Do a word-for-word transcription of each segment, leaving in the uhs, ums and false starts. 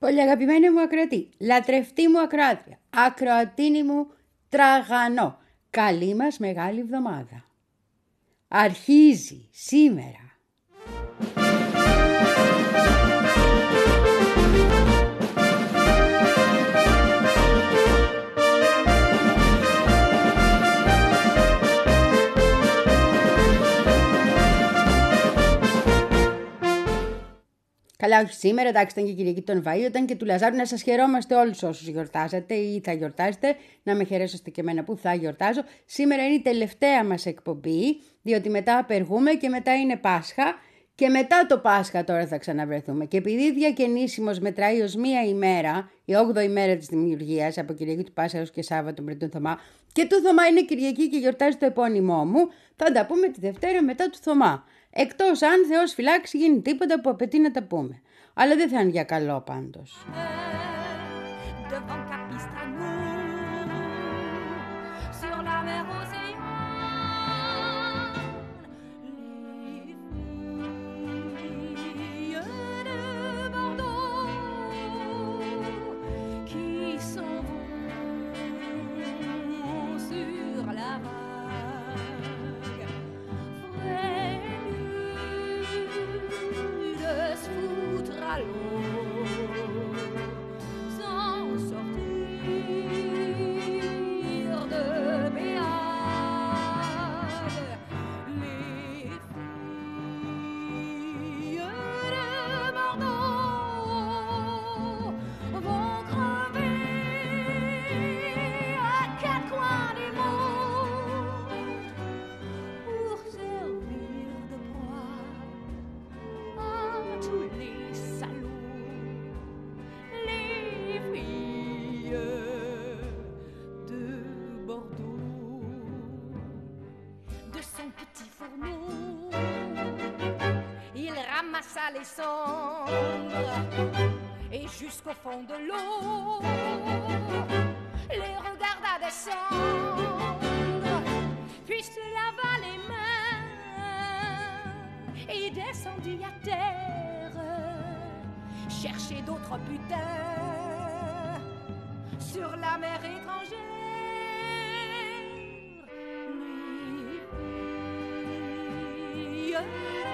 Πολύ αγαπημένη μου ακροατή, λατρευτή μου ακροάτρια, ακροατίνη μου τραγανό, καλή μας μεγάλη εβδομάδα. Αρχίζει σήμερα. Καλά, όχι σήμερα, εντάξει, ήταν και Κυριακή των Βαΐων, ήταν και του Λαζάρου. Να σας χαιρόμαστε όλους όσους γιορτάζατε ή θα γιορτάζετε. Να με χαιρέσετε και εμένα που θα γιορτάζω. Σήμερα είναι η τελευταία μας εκπομπή, διότι μετά απεργούμε και μετά είναι Πάσχα. Και μετά το Πάσχα τώρα θα ξαναβρεθούμε. Και επειδή διακαινήσιμος μετράει ως μία ημέρα, η όγδοη μέρα της δημιουργίας, από Κυριακή του Πάσχα έως και Σάββατο πριν τον Θωμά, και του Θωμά είναι Κυριακή και γιορτάζει το επώνυμό μου, θα τα πούμε τη Δευτέρα μετά του Θωμά. Εκτός αν Θεός φυλάξει γίνει τίποτα που απαιτεί να τα πούμε. Αλλά δεν θα είναι για καλό πάντως. Les cendres et jusqu'au fond de l'eau les regarda descendre, puis se lava les mains et descendit à terre chercher d'autres putains sur la mer étrangère. Les filles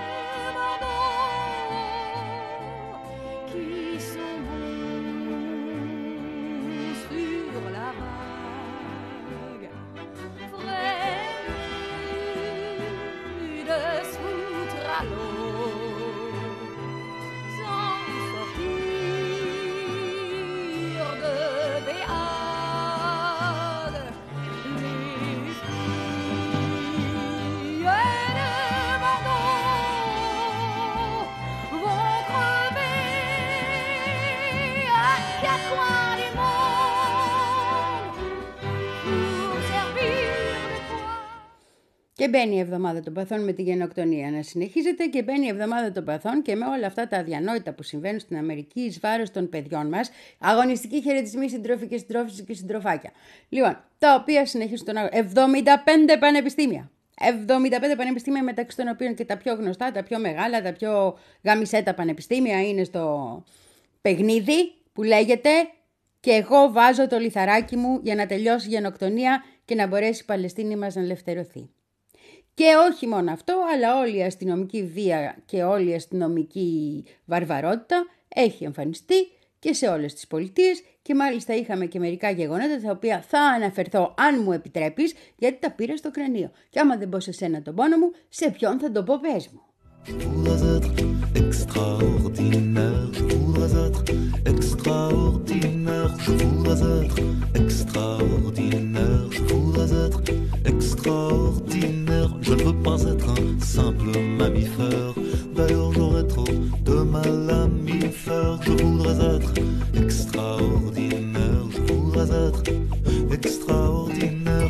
Και μπαίνει η εβδομάδα των παθών με τη γενοκτονία να συνεχίζεται και μπαίνει η εβδομάδα των παθών και με όλα αυτά τα αδιανόητα που συμβαίνουν στην Αμερική εις βάρος των παιδιών μας. Αγωνιστικοί χαιρετισμοί, συντρόφοι και συντρόφισσες και συντροφάκια. Λοιπόν, τα οποία συνεχίζουν τον αγώνα. εβδομήντα πέντε πανεπιστήμια. εβδομήντα πέντε πανεπιστήμια, μεταξύ των οποίων και τα πιο γνωστά, τα πιο μεγάλα, τα πιο γαμισέτα πανεπιστήμια είναι στο παιχνίδι που λέγεται «Και εγώ βάζω το λιθαράκι μου για να τελειώσει η γενοκτονία και να μπορέσει η Παλαιστίνη μας να ελευθερωθεί». Και όχι μόνο αυτό, αλλά όλη η αστυνομική βία και όλη η αστυνομική βαρβαρότητα έχει εμφανιστεί και σε όλες τις πολιτείες και μάλιστα είχαμε και μερικά γεγονότα τα οποία θα αναφερθώ αν μου επιτρέπεις, γιατί τα πήρα στο κρανίο. Και άμα δεν πω σε σένα τον πόνο μου, σε ποιον θα τον πω, πες μου. Je voudrais être extraordinaire, je voudrais être extraordinaire, je voudrais être extraordinaire, je voudrais être extraordinaire. Je ne veux pas être un simple mammifère, d'ailleurs j'aurais trop de mal à m'y faire. Je voudrais être extraordinaire, je voudrais être extraordinaire.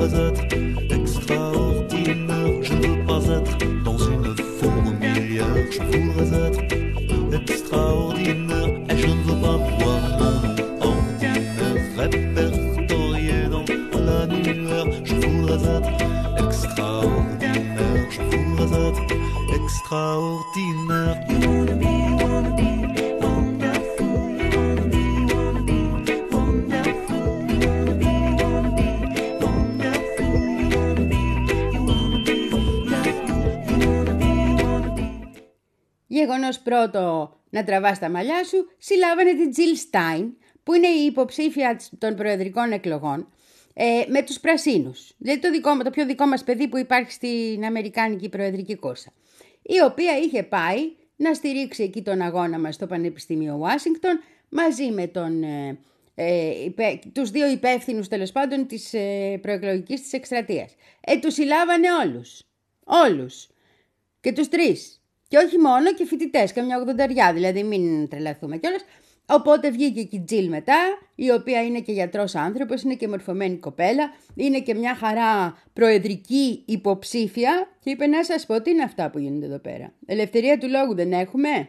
voudrais être extraordinaire. Je ne veux pas être dans une fourmilière. Je voudrais être extraordinaire. Et je ne veux pas voir mon nom ordinaire répertorié dans l'annuaire. Je voudrais être extraordinaire. Je voudrais être extraordinaire. You wanna be, you wanna be wonderful. You wanna be, you wanna be wonderful. You wanna be, you wanna be wonderful. You wanna be, you wanna be wonderful. You wanna be, you wanna be. Γεγονός πρώτο να τραβάς τα μαλλιά σου, συλλάβανε την Jill Stein, που είναι η υποψήφια των προεδρικών εκλογών, ε, με τους πρασίνους. Δηλαδή το, δικό, το πιο δικό μας παιδί που υπάρχει στην Αμερικάνικη προεδρική κούρσα. Η οποία είχε πάει να στηρίξει εκεί τον αγώνα μας στο Πανεπιστήμιο Ουάσιγκτον μαζί με τον, ε, ε, υπε, τους δύο υπεύθυνους τέλος πάντων της ε, προεκλογικής της εκστρατείας. Ε, τους συλλάβανε όλους. Όλους. Και τους τρεις. Και όχι μόνο και φοιτητές, καμιά ογδονταριά, δηλαδή μην τρελαθούμε κιόλας. Οπότε βγήκε και η Jill μετά, η οποία είναι και γιατρός άνθρωπος, είναι και μορφωμένη κοπέλα, είναι και μια χαρά προεδρική υποψήφια και είπε να σας πω τι είναι αυτά που γίνονται εδώ πέρα. Ελευθερία του λόγου δεν έχουμε?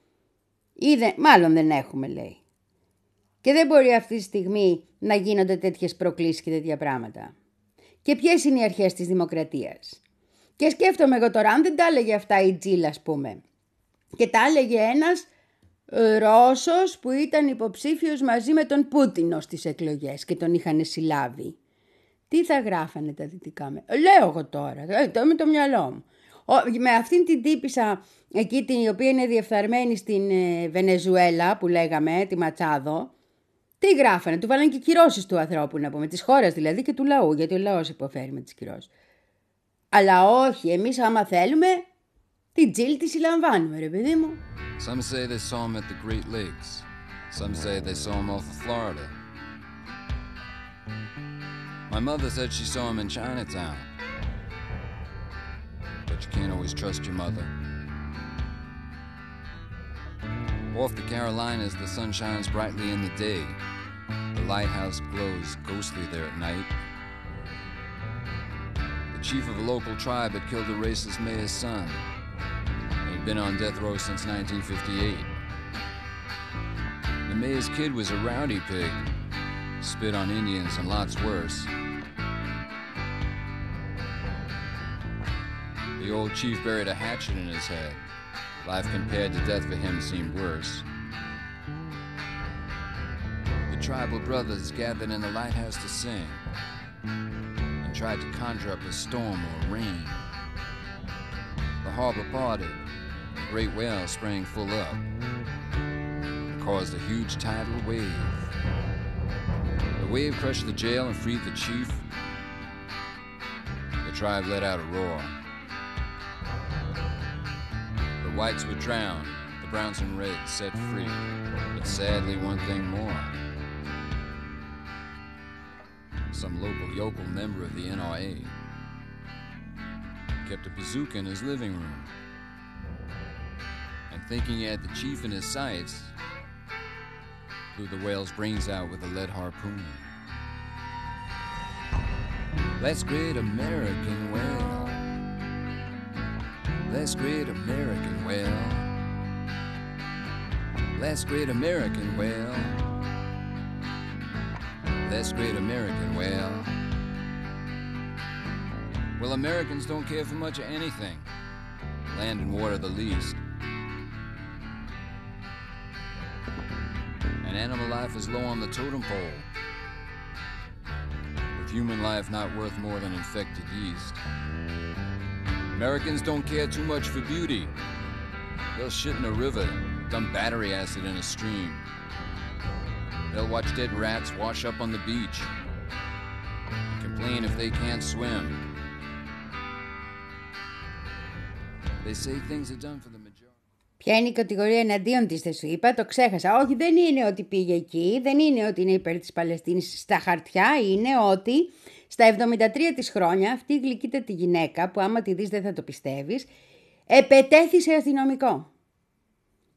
Ή δεν, μάλλον δεν έχουμε, λέει. Και δεν μπορεί αυτή τη στιγμή να γίνονται τέτοιες προκλήσεις και τέτοια πράγματα. Και ποιες είναι οι αρχές της δημοκρατίας? Και σκέφτομαι εγώ τώρα, αν δεν τα έλεγε αυτά η Jill, ας πούμε, και τα έλεγε ένας Ρώσος που ήταν υποψήφιος μαζί με τον Πούτινο στις εκλογές και τον είχαν συλλάβει, τι θα γράφανε τα δυτικά με... Λέω εγώ τώρα, το με το μυαλό μου. Ο, με αυτήν την τύπισσα εκεί, την, η οποία είναι διεφθαρμένη στην ε, Βενεζουέλα που λέγαμε, τη Ματσάδο, τι γράφανε? Του βάλανε και κυρώσεις του ανθρώπου, να πούμε, της χώρας δηλαδή και του λαού, γιατί ο λαός υποφέρει με τις κυρώσεις. Αλλά όχι, εμείς άμα θέλουμε, την Jill τη συλλαμβάνουμε, ρε παιδί μου. Some say they saw him at the Great Lakes. Some say they saw him off of Florida. My mother said she saw him in Chinatown. But you can't always trust your mother. Off the Carolinas, the sun shines brightly in the day. The lighthouse glows ghostly there at night. The chief of a local tribe had killed a racist mayor's son. He'd been on death row since nineteen fifty-eight. The mayor's kid was a rowdy pig, spit on Indians and lots worse. The old chief buried a hatchet in his head. Life compared to death for him seemed worse. The tribal brothers gathered in the lighthouse to sing and tried to conjure up a storm or rain. The harbor parted. A great whale sprang full up and caused a huge tidal wave. The wave crushed the jail and freed the chief. The tribe let out a roar. The whites were drowned, the browns and reds set free, but sadly one thing more. Some local yokel member of the N R A kept a bazooka in his living room. And thinking he had the chief in his sights, blew the whale's brains out with a lead harpoon. Let's great American whale. Let's great American whale. Let's great American whale. Let's great American whale. Well, Americans don't care for much of anything. Land and water the least. And animal life is low on the totem pole, with human life not worth more than infected yeast. Americans don't care too much for beauty. They'll shit in a river, dump battery acid in a stream. They'll watch dead rats wash up on the beach and complain if they can't swim. They say things are done for the majority. Ποια είναι η κατηγορία εναντίον της, δεν σου είπα, το ξέχασα. Όχι, δεν είναι ότι πήγε εκεί, δεν είναι ότι είναι υπέρ της Παλαιστίνης στα χαρτιά, είναι ότι στα εβδομήντα τρία της χρόνια αυτή η γλυκύτατη γυναίκα, που άμα τη δεις δεν θα το πιστεύεις, επετέθησε αστυνομικό.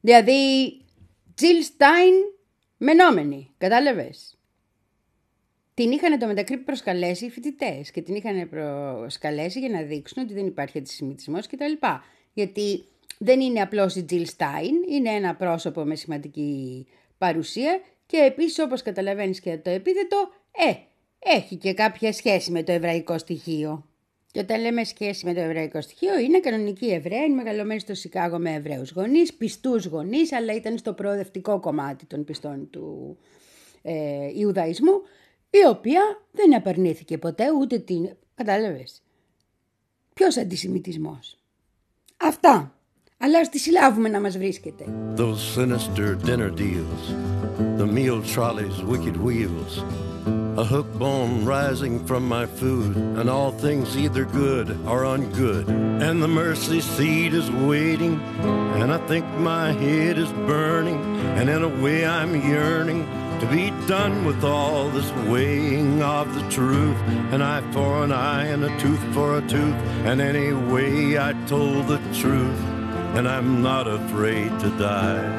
Δηλαδή, Jill Stein μενόμενη, κατάλαβες. την είχαν εντωμεταξύ προσκαλέσει οι φοιτητές και την είχαν προσκαλέσει για να δείξουν ότι δεν υπάρχει αντισημιτισμός κτλ. Γιατί δεν είναι απλώς η Τζιλ Στάιν, είναι ένα πρόσωπο με σημαντική παρουσία και επίσης, όπως καταλαβαίνεις και το επίθετο, ε, έχει και κάποια σχέση με το εβραϊκό στοιχείο. Και όταν λέμε σχέση με το εβραϊκό στοιχείο, είναι κανονική Εβραία, είναι μεγαλωμένη στο Σικάγο με Εβραίους γονείς, πιστούς γονείς, αλλά ήταν στο προοδευτικό κομμάτι των πιστών του ε, Ιουδαϊσμού, η οποία δεν απαρνήθηκε ποτέ ούτε την... Κατάλαβες. Ποιος αντισημιτισμός. Αυτά. Αλλά ας τη συλλάβουμε να μας βρίσκεται. Those sinister dinner deals, the meal trolley's wicked wheels, a hook bone rising from my food, and all things either good or ungood. And the mercy seat is waiting, and I think my head is burning, and in a way I'm yearning to be done with all this weighing of the truth. An eye for an eye and a tooth for a tooth, and anyway I told the truth, and I'm not afraid to die.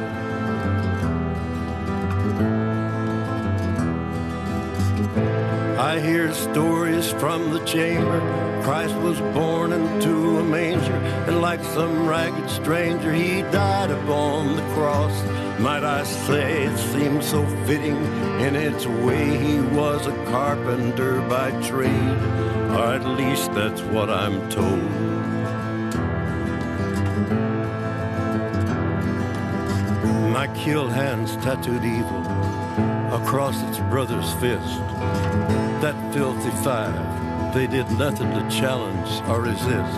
I hear stories from the chamber. Christ was born into a manger, and like some ragged stranger he died upon the cross. Might I say it seems so fitting in its way, he was a carpenter by trade, or at least that's what I'm told. My kill hands tattooed evil across its brother's fist. That filthy five, they did nothing to challenge or resist.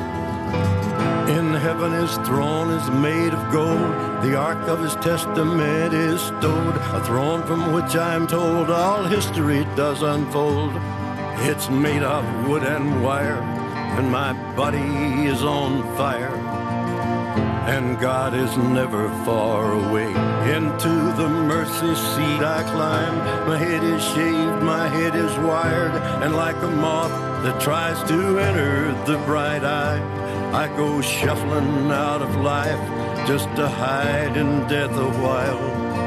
In heaven his throne is made of gold, the ark of his testament is stowed, a throne from which I'm told all history does unfold. It's made of wood and wire, and my body is on fire, and God is never far away. Into the mercy seat I climb, my head is shaved, my head is wired, and like a moth that tries to enter the bright eye, I go shuffling out of life just to hide in death a while.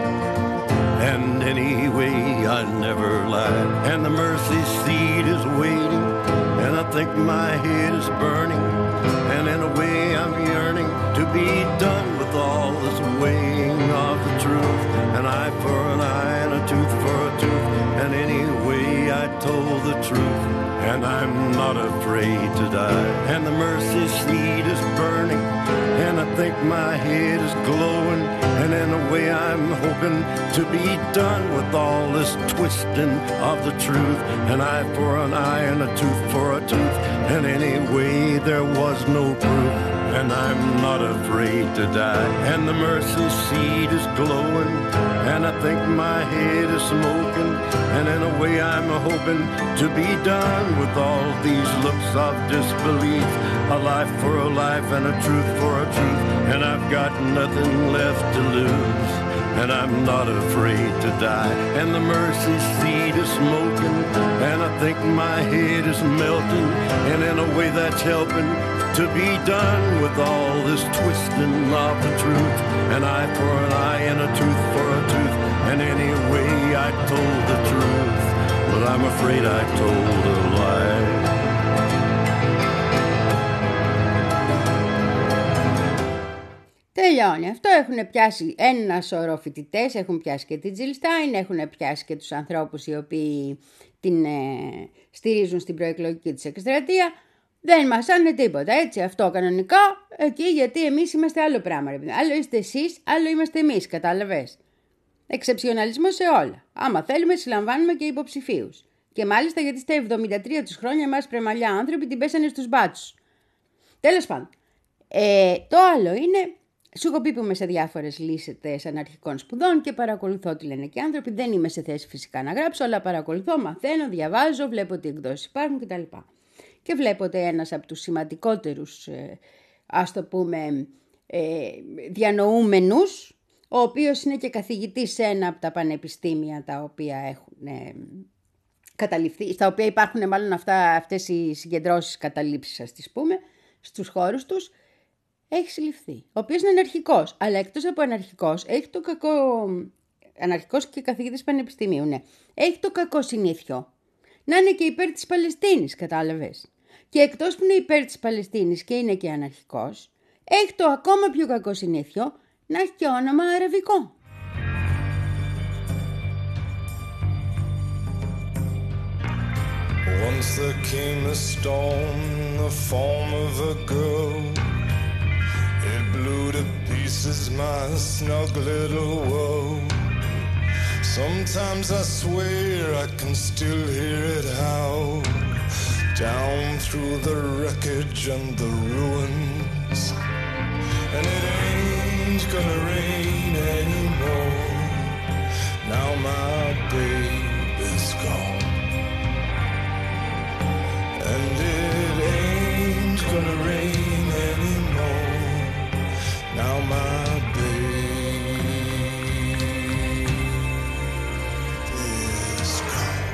And anyway I never lied, and the mercy seat is waiting, and I think my head is burning, and in a way I'm yearning to be done with all this weighing of the truth. An eye for an eye and a tooth for a tooth, and anyway I told the truth, and I'm not afraid to die. And the mercy seat is burning, and I think my head is glowing, and in a way I'm hoping to be done with all this twisting of the truth. An eye for an eye and a tooth for a tooth, and anyway there was no proof, and I'm not afraid to die. And the mercy seat is glowing, and I think my head is smoking, and in a way I'm hoping to be done with all these looks of disbelief. A life for a life and a truth for a truth, and I've got nothing left to lose, and I'm not afraid to die. And the mercy seat is smoking, and I think my head is melting, and in a way that's helping to be done with all this twisting of the truth. An eye for an eye and a tooth for a tooth, and anyway I told the truth, but I'm afraid I told a lie. Τελειώνει. Αυτό έχουν πιάσει ένα σωρό φοιτητές, έχουν πιάσει και την Τζιλ Στάιν, έχουν πιάσει και τους ανθρώπους οι οποίοι την ε, στηρίζουν στην προεκλογική της εκστρατεία. Δεν μας άνε τίποτα, έτσι, αυτό κανονικά, εκεί, γιατί εμείς είμαστε άλλο πράγμα. Ρε. Άλλο είστε εσείς, άλλο είμαστε εμείς, κατάλαβες. Εξεψιοναλισμό σε όλα. Άμα θέλουμε, συλλαμβάνουμε και υποψηφίους. Και μάλιστα γιατί στα εβδομήντα τρία τους χρόνια εμάς πρεμαλιά άνθρωποι την πέσανε στους μπάτσους. Τέλος πάντων. Ε, το άλλο είναι, σου έχω πει που είμαι σε διάφορες λίστες αναρχικών σπουδών και παρακολουθώ τι λένε και άνθρωποι. Δεν είμαι σε θέση φυσικά να γράψω, αλλά παρακολουθώ, μαθαίνω, διαβάζω, βλέπω τι εκδόσεις υπάρχουν κτλ. Και βλέπω ότι ένας από τους σημαντικότερους, ε, ας το πούμε, ε, διανοούμενους, ο οποίος είναι και καθηγητής σε ένα από τα πανεπιστήμια τα οποία έχουν ε, καταληφθεί, στα οποία υπάρχουν μάλλον αυτά, αυτές οι συγκεντρώσεις καταλήψεις, ας τις πούμε, στους χώρους τους, έχει συλληφθεί. Ο οποίος είναι αναρχικός, αλλά εκτός από αναρχικός, έχει το κακό, αναρχικός και καθηγητής πανεπιστημίου, ναι, έχει το κακό συνήθιο να είναι και υπέρ της Παλαιστίνης, κατάλαβες. Και εκτός που είναι υπέρ της Παλαιστίνης και είναι και αναρχικός, έχει το ακόμα πιο κακό συνήθειο να έχει και όνομα αραβικό. Once there came a storm in the form of a girl. It blew to pieces my snug little world. Sometimes I swear I can still hear it howl down through the wreckage and the ruins. And it ain't gonna rain anymore. Now my baby's gone. And it ain't gonna rain anymore. Now my baby is gone.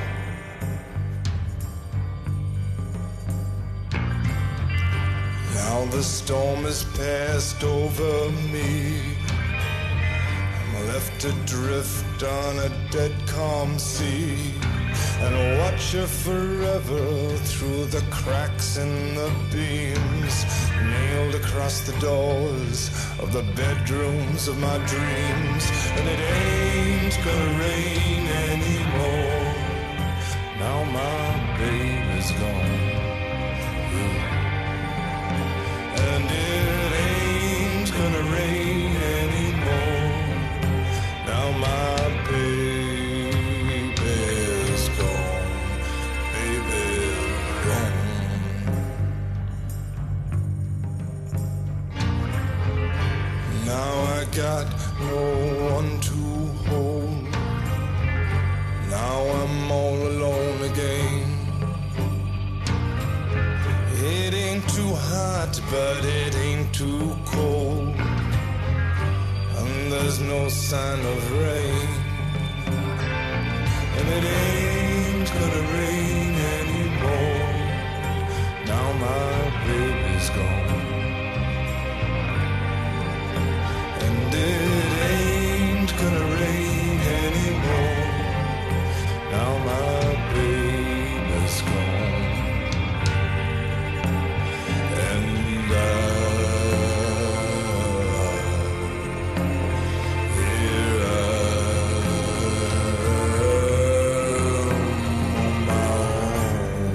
Now the storm has passed over me. I'm left adrift on a dead calm sea. And watch her forever through the cracks in the beams, nailed across the doors of the bedrooms of my dreams. And it ain't gonna rain anymore. Now my baby's gone. And it ain't gonna rain anymore. Now my baby got no one to hold. Now I'm all alone again. It ain't too hot, but it ain't too cold. And there's no sign of rain. And it ain't gonna rain anymore. Now my baby's gone. And it ain't gonna rain anymore. Now my baby's gone. And I, here I am on my own.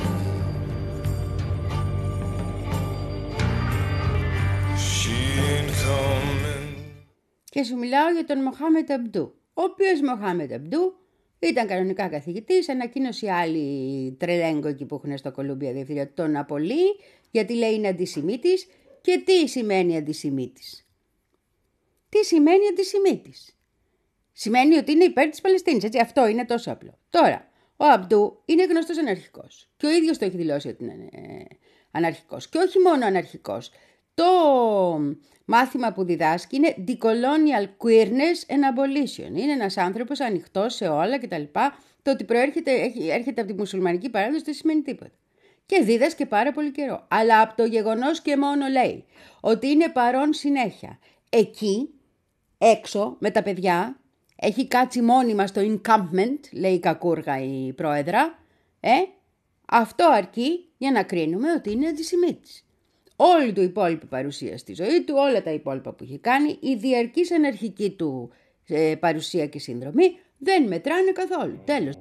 She ain't coming. Και σου μιλάω για τον Μοχάμετ Αμπντού, ο οποίος Μοχάμετ Αμπντού ήταν κανονικά καθηγητής, ανακοίνωσε άλλοι τρελέγκο εκεί που έχουν στο Κολούμπια Διευθυντή τον απολύει, γιατί λέει είναι αντισημίτης. Και τι σημαίνει αντισημίτης? Τι σημαίνει αντισημίτης? Σημαίνει ότι είναι υπέρ της Παλαιστίνης, έτσι, αυτό είναι τόσο απλό. Τώρα, ο Αμπντού είναι γνωστός αναρχικός και ο ίδιος το έχει δηλώσει ότι είναι αναρχικός. Και όχι μόνο αναρχικός. Το μάθημα που διδάσκει είναι Decolonial Queerness and Abolition. Είναι ένας άνθρωπος ανοιχτός σε όλα κτλ. Το ότι προέρχεται, έχει, έρχεται από τη μουσουλμανική παράδοση δεν σημαίνει τίποτα. Και δίδασκε πάρα πολύ καιρό. Αλλά από το γεγονός και μόνο λέει ότι είναι παρόν συνέχεια. Εκεί, έξω, με τα παιδιά, έχει κάτσει μόνιμα στο encampment, λέει η κακούργα η πρόεδρα, ε, αυτό αρκεί για να κρίνουμε ότι είναι αντισημίτης. Όλη του υπόλοιπη παρουσία στη ζωή του, όλα τα υπόλοιπα που έχει κάνει, η διαρκής αναρχική του ε, παρουσία και συνδρομή δεν μετράνε καθόλου. Τέλος.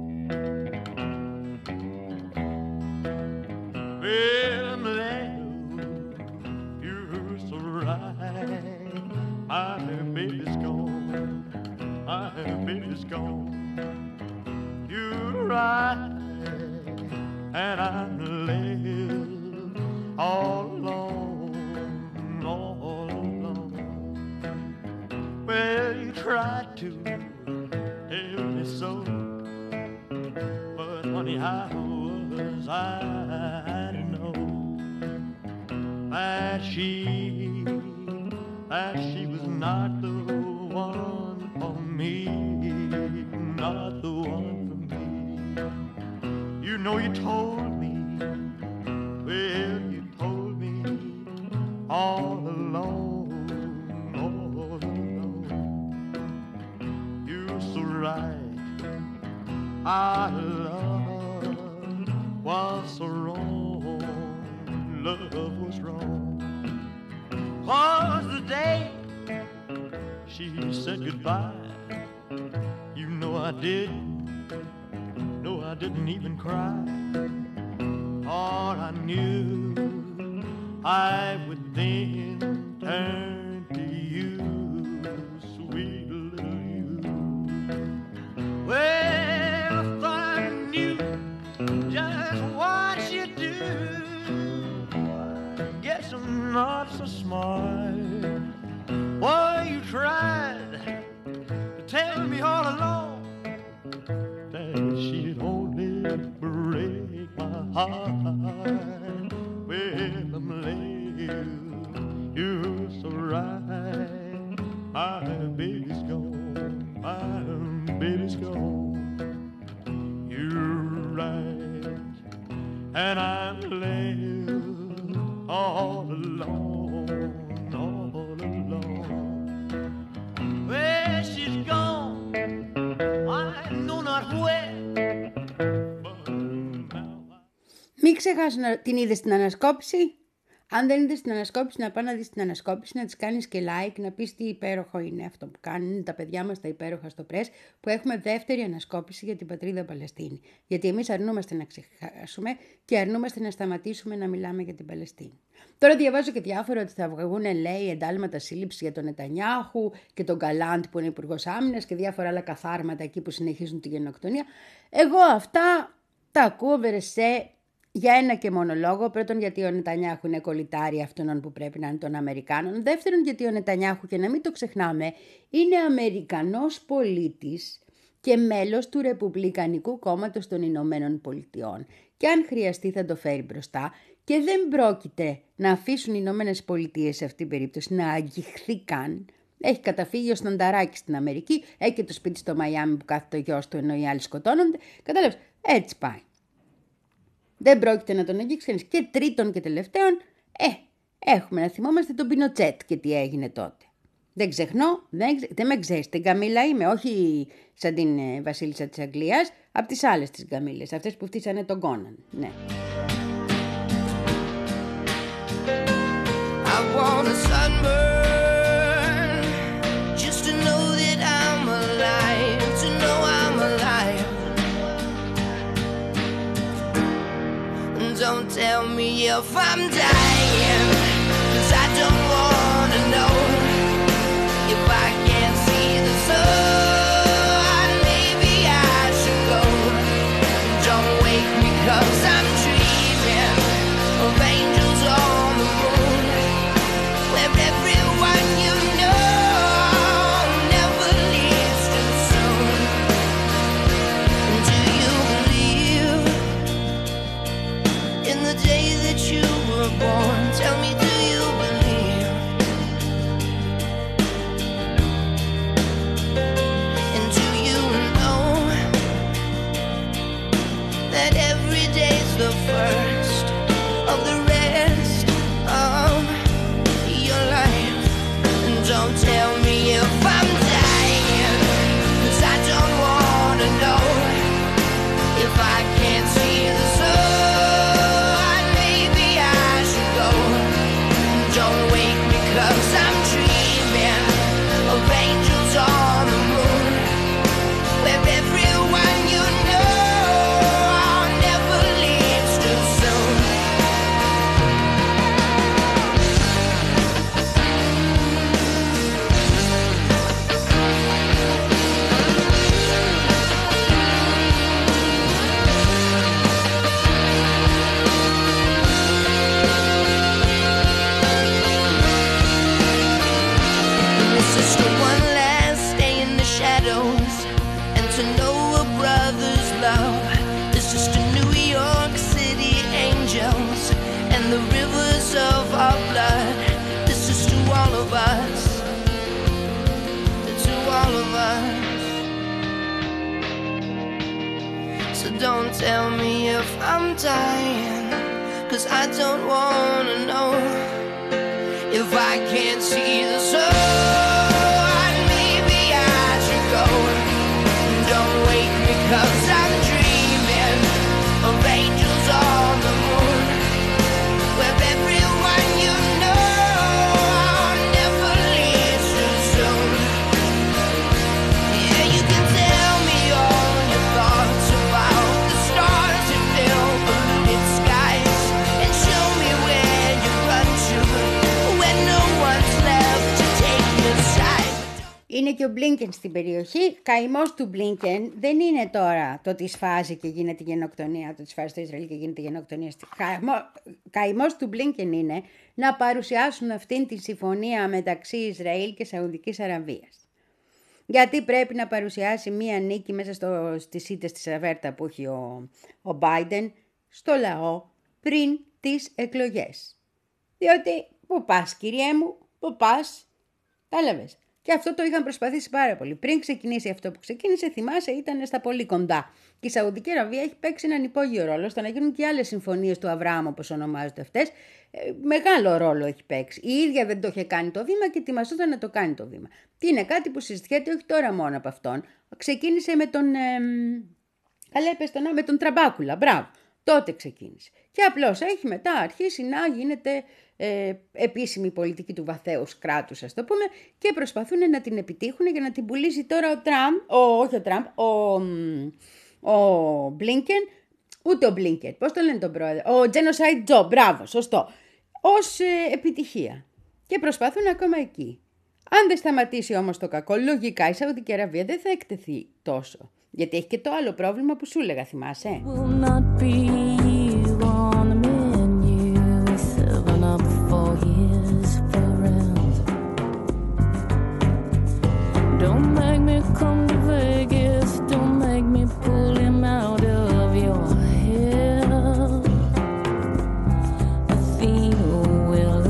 All alone, all alone. Well, you tried to tell me so, but honey, how was I to know that she, that she was not the one for me, not the one for me. You know you told me, well, you all alone, all alone. You're so right, I love she said goodbye, you know I did. No, I didn't even cry. For I knew I would then turn to you, sweet little you. Well, I thought I knew just what you do. I guess I'm not so smart. Boy, you tried to tell me all along that she'd only break my heart. Well, I'm late, you're so right. My baby's gone, my baby's gone. You're right, and I'm left all alone, all alone. Well, she's gone, I know not where. Μην ξεχάσω να την είδες στην ανασκόπηση. Αν δεν είδες την ανασκόπηση, να πάω να δεις την ανασκόπηση, να της κάνεις και like, να πεις τι υπέροχο είναι αυτό που κάνουν τα παιδιά μας τα υπέροχα στο Press, που έχουμε δεύτερη ανασκόπηση για την πατρίδα Παλαιστίνη. Γιατί εμείς αρνούμαστε να ξεχάσουμε και αρνούμαστε να σταματήσουμε να μιλάμε για την Παλαιστίνη. Τώρα διαβάζω και διάφορα ότι θα βγουν, λέει, εντάλματα σύλληψη για τον Νετανιάχου και τον Γκαλάντ που είναι υπουργός άμυνας και διάφορα άλλα καθάρματα εκεί που συνεχίζουν τη γενοκτονία. Εγώ αυτά τα ακούω βερεσέ. Για ένα και μόνο λόγο. Πρώτον, γιατί ο Νετανιάχου είναι κολλητάρι αυτών που πρέπει να είναι των Αμερικάνων. Δεύτερον, γιατί ο Νετανιάχου, και να μην το ξεχνάμε, είναι Αμερικανός πολίτης και μέλος του Ρεπουμπλικανικού Κόμματος των Ηνωμένων Πολιτειών. Και αν χρειαστεί θα το φέρει μπροστά. Και δεν πρόκειται να αφήσουν οι Ηνωμένες Πολιτείες σε αυτήν την περίπτωση να αγγιχθεί καν. Έχει καταφύγει ο Στανταράκη στην Αμερική, έχει και το σπίτι στο Μαϊάμι που κάθεται ο γιος του ενώ οι άλλοι σκοτώνονται. Κατάλαβες, έτσι πάει. Δεν πρόκειται να τον αγγίξει κανείς. Και τρίτον και τελευταίον, ε, έχουμε να θυμόμαστε τον Πινοτσέτ και τι έγινε τότε. Δεν ξεχνώ, δεν, ξε... δεν με ξέρεις, την Καμίλα είμαι, όχι σαν την ε, βασίλισσα της Αγγλίας, από τις άλλες τις Καμίλες, αυτές που φτύσανε τον Κόναν, ναι. I want a sunburn just to know that I'm alive, to know I'm alive. Don't tell me if I'm dying, 'cause I don't wanna know. If I can't see the sun, maybe I should go. Don't wake me 'cause I'm dreaming of angels on the moon, where everyone you know never leaves too soon. Do you believe in the day that you were born? Tell me, do you believe? And do you know that every day's the first of the rest of your life? And don't tell me if I'm dying, 'cause I don't wanna know. If I can't see the sun, maybe I should go. Don't wake me 'cause I'm dreaming of angels on the moon, where everyone you know never leaves too soon. This is the one last day in the shadows, and to know a brother's love. This is to New York City angels and the rivers of our blood. This is to all of us, to all of us. So don't tell me if I'm dying, 'cause I don't wanna know. If I can't see the sun, maybe I should go. Don't wake me 'cause I'm dreaming of angels on the moon, where everyone you know never leaves too soon. ο Μπλίνκεν στην περιοχή. Καημός του Μπλίνκεν δεν είναι τώρα το ότι σφάζει και γίνεται γενοκτονία, το ότι σφάζει στο Ισραήλ και γίνεται γενοκτονία. Καημός του Μπλίνκεν είναι να παρουσιάσουν αυτήν τη συμφωνία μεταξύ Ισραήλ και Σαουδικής Αραβίας. Γιατί πρέπει να παρουσιάσει μία νίκη μέσα στο, στις ήττες της Αβέρτα που έχει ο, ο Biden στο λαό πριν τις εκλογές. Διότι, πού πας κυριέ μου, πού πας, κατάλαβες. Και αυτό το είχαν προσπαθήσει πάρα πολύ. Πριν ξεκινήσει αυτό που ξεκίνησε, θυμάσαι, ήταν στα πολύ κοντά. Και η Σαουδική Αραβία έχει παίξει έναν υπόγειο ρόλο στο να γίνουν και άλλες συμφωνίες του Αβραάμ, όπως ονομάζονται αυτές. Ε, μεγάλο ρόλο έχει παίξει. Η ίδια δεν το είχε κάνει το βήμα και ετοιμαζόταν να το κάνει το βήμα. Τι είναι κάτι που συζητιέται όχι τώρα μόνο από αυτόν. Ξεκίνησε με τον. Ε, καλά, πες τον, με τον Τραμπάκουλα. Μπράβο. Τότε ξεκίνησε. Και απλώς έχει μετά αρχίσει να γίνεται ε, επίσημη πολιτική του βαθέως κράτους, ας το πούμε, και προσπαθούν να την επιτύχουν για να την πουλήσει τώρα ο Τραμπ, ο, όχι ο Τραμπ, ο, ο Μπλίνκεν, ούτε ο Μπλίνκεν, πώς το λένε τον πρόεδρο, ο Genocide Joe, μπράβο, σωστό, ως ε, επιτυχία. Και προσπαθούν ακόμα εκεί. Αν δεν σταματήσει όμως το κακό, λογικά η Σαουδική Αραβία δεν θα εκτεθεί τόσο. Γιατί έχει και το άλλο πρόβλημα που σου έλεγα, θυμάσαι. Will not be on the menu, seven up for years for rent. Don't make me come to Vegas, don't make me pull him out of your hair. Athena will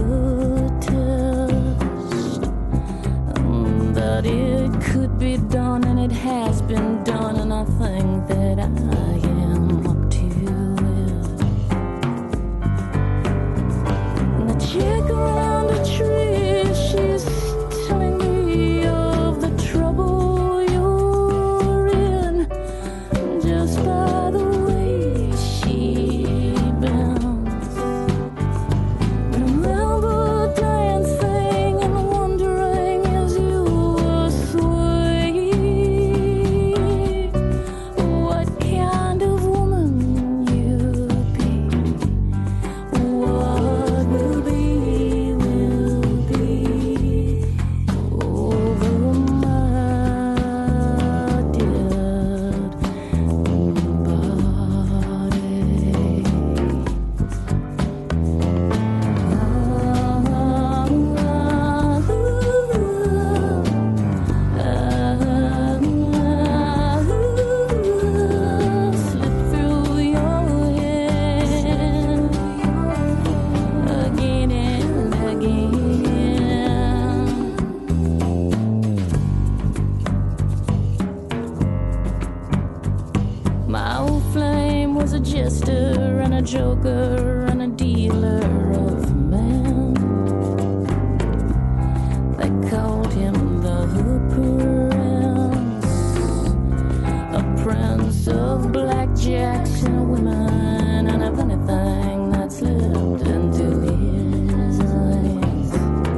attest that it could be done and it has been done, and I think that I am up to it. And the chick around the tree, she's telling me of the trouble you're in, just by the way she bends. Remember dancing and wondering as you were swaying what kind of woman you'd be. What will be, will be over my dead body. Slip through your hand again and again. My old flame was a jester and a joker and a dealer of men. They called him the Prince, a prince of blackjacks and women and of anything that slipped into his hands.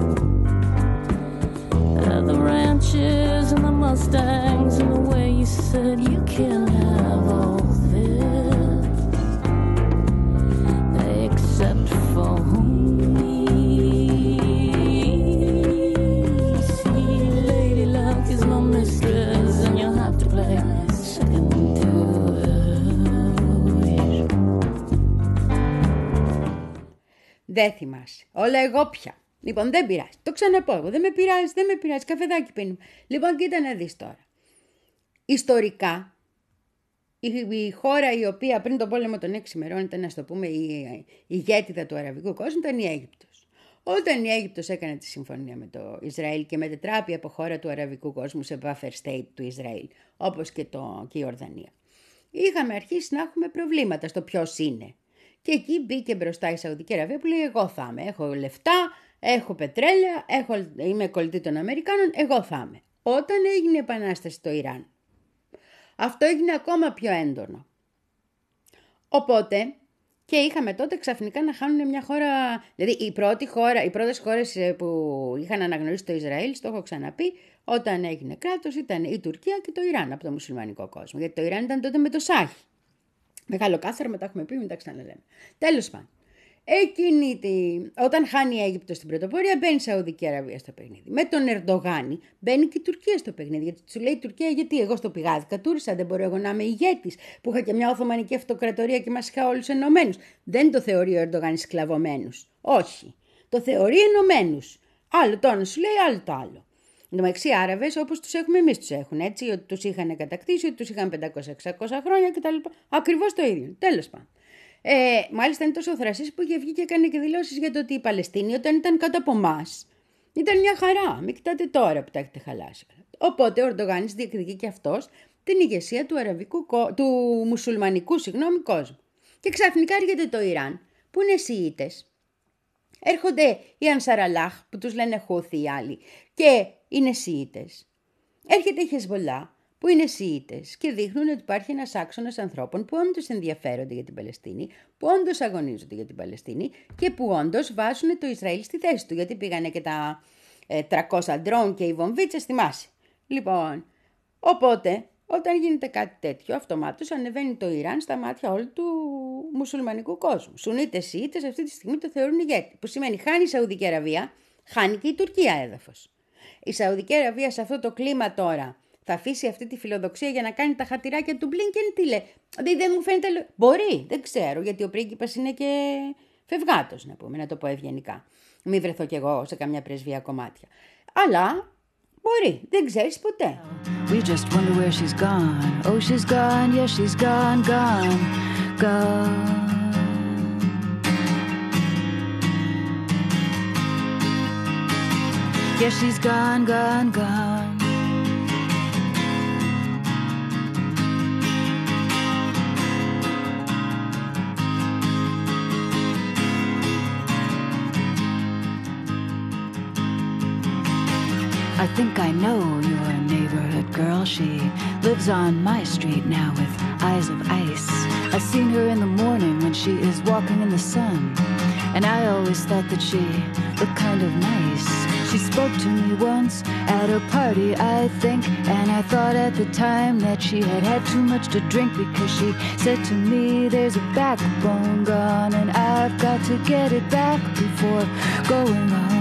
Uh, the ranches and the Mustangs and the way you said you can have all this, except for me. See, lady luck is my mistress, and you'll have to play second to it. Δεν θυμάσαι. Όλα εγώ πια. Λοιπόν, δεν πειράζει. Το ξαναπώ εγώ. Δεν με πειράζει, δεν με πειράζει. Καφεδάκι πίνουμε. Λοιπόν, κοίτα να δεις τώρα. Ιστορικά, η, η χώρα η οποία πριν τον πόλεμο των έξι ημερών ήταν, να το πούμε, η, η ηγέτιδα του αραβικού κόσμου ήταν η Αίγυπτος. Όταν η Αίγυπτος έκανε τη συμφωνία με το Ισραήλ και μετετράπη από χώρα του αραβικού κόσμου σε buffer state του Ισραήλ, όπως και, το, και η Ορδανία, είχαμε αρχίσει να έχουμε προβλήματα στο ποιος είναι. Και εκεί μπήκε μπροστά η Σαουδική Αραβία που λέει: εγώ θα είμαι. Έχω λεφτά, έχω πετρέλαια, έχω, είμαι κολλητή των Αμερικάνων, εγώ θα είμαι. Όταν έγινε η επανάσταση στο Ιράν, αυτό έγινε ακόμα πιο έντονο. Οπότε και είχαμε τότε ξαφνικά να χάνουν μια χώρα, δηλαδή η πρώτη χώρα, οι πρώτες χώρες που είχαν αναγνωρίσει το Ισραήλ, το έχω ξαναπεί, όταν έγινε κράτος ήταν η Τουρκία και το Ιράν από το μουσουλμανικό κόσμο. Γιατί το Ιράν ήταν τότε με το Σάχι. Μεγάλο κάθαρο, μετά έχουμε πει, μετά ξαναλέμε. Τέλος πάντων. Εκείνη τη... Όταν χάνει η Αίγυπτος στην πρωτοπορία, μπαίνει η Σαουδική Αραβία στο παιχνίδι. Με τον Ερντογάνη μπαίνει και η Τουρκία στο παιχνίδι. Γιατί του λέει η Τουρκία, γιατί εγώ στο πηγάδι κατούρισα, δεν μπορώ εγώ να είμαι ηγέτης, που είχα και μια Οθωμανική αυτοκρατορία και μας είχα όλους ενωμένους. Δεν το θεωρεί ο Ερντογάνης σκλαβωμένους. Όχι. Το θεωρεί ενωμένους. Άλλο το ένα σου λέει, άλλο το άλλο. Εν τω μεταξύ, Άραβες όπως τους έχουμε εμείς τους έχουν, έτσι, ότι τους είχαν κατακτήσει, ότι τους είχαν πεντακόσια εξακόσια χρόνια κτλ. Ακριβώς το ίδιο. Τέλος πάντων. Ε, μάλιστα είναι τόσο θρασής που είχε βγει και έκανε και δηλώσεις για το ότι η Παλαιστίνη όταν ήταν κάτω από εμάς ήταν μια χαρά. Μην κοιτάτε τώρα που τα έχετε χαλάσει. Οπότε ο Ερντογάνης διεκδικεί και αυτός την ηγεσία του, αραβικού, του μουσουλμανικού συγγνώμη, κόσμου. Και ξαφνικά έρχεται το Ιράν που είναι Σιήτες. Έρχονται οι Ανσαραλάχ που τους λένε Χούθι οι άλλοι και είναι Σιήτες. Έρχεται η Χεσβολά που είναι Σιήτες και δείχνουν ότι υπάρχει ένας άξονας ανθρώπων που όντως ενδιαφέρονται για την Παλαιστίνη, που όντως αγωνίζονται για την Παλαιστίνη και που όντως βάζουν το Ισραήλ στη θέση του, γιατί πήγανε και τα ε, τριακόσια ντρόουν και οι βομβίτσες στη μάση. Λοιπόν, οπότε όταν γίνεται κάτι τέτοιο, αυτομάτως ανεβαίνει το Ιράν στα μάτια όλου του μουσουλμανικού κόσμου. Σουνίτες, Σιήτες αυτή τη στιγμή το θεωρούν ηγέτη, που σημαίνει χάνει η Σαουδική Αραβία, χάνει και η Τουρκία έδαφος. Η Σαουδική Αραβία σε αυτό το κλίμα τώρα θα αφήσει αυτή τη φιλοδοξία για να κάνει τα χατηράκια του Μπλίνκεν, τι λέει. Δεν, δεν μου φαίνεται. Μπορεί, δεν ξέρω, γιατί ο πρίγκιπας είναι και φευγάτος, να πούμε, να το πω ευγενικά. Μην βρεθώ κι εγώ σε καμιά πρεσβεία κομμάτια. Αλλά μπορεί, δεν ξέρεις ποτέ. We just wonder where she's gone. Oh, she's gone, yes, she's gone, gone, gone. Yes, she's gone, gone, gone. I think I know your neighborhood girl. She lives on my street now with eyes of ice. I've seen her in the morning when she is walking in the sun, and I always thought that she looked kind of nice. She spoke to me once at a party, I think, and I thought at the time that she had had too much to drink, because she said to me, there's a backbone gone and I've got to get it back before going home.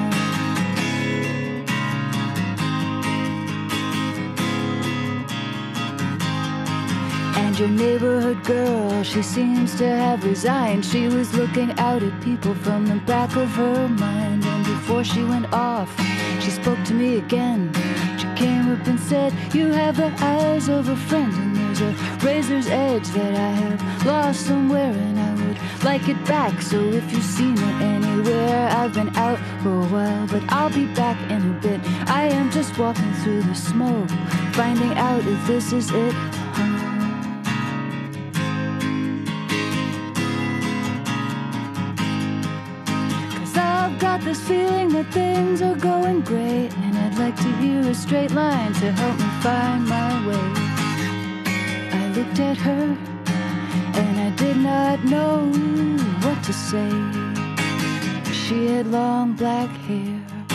Your neighborhood girl, she seems to have resigned. She was looking out at people from the back of her mind, and before she went off, she spoke to me again. She came up and said, you have the eyes of a friend, and there's a razor's edge that I have lost somewhere, and I would like it back. So if you've seen it anywhere, I've been out for a while, but I'll be back in a bit. I am just walking through the smoke, finding out if this is it. Got this feeling that things are going great, and I'd like to hear a straight line to help me find my way. I looked at her and I did not know what to say. She had long black hair.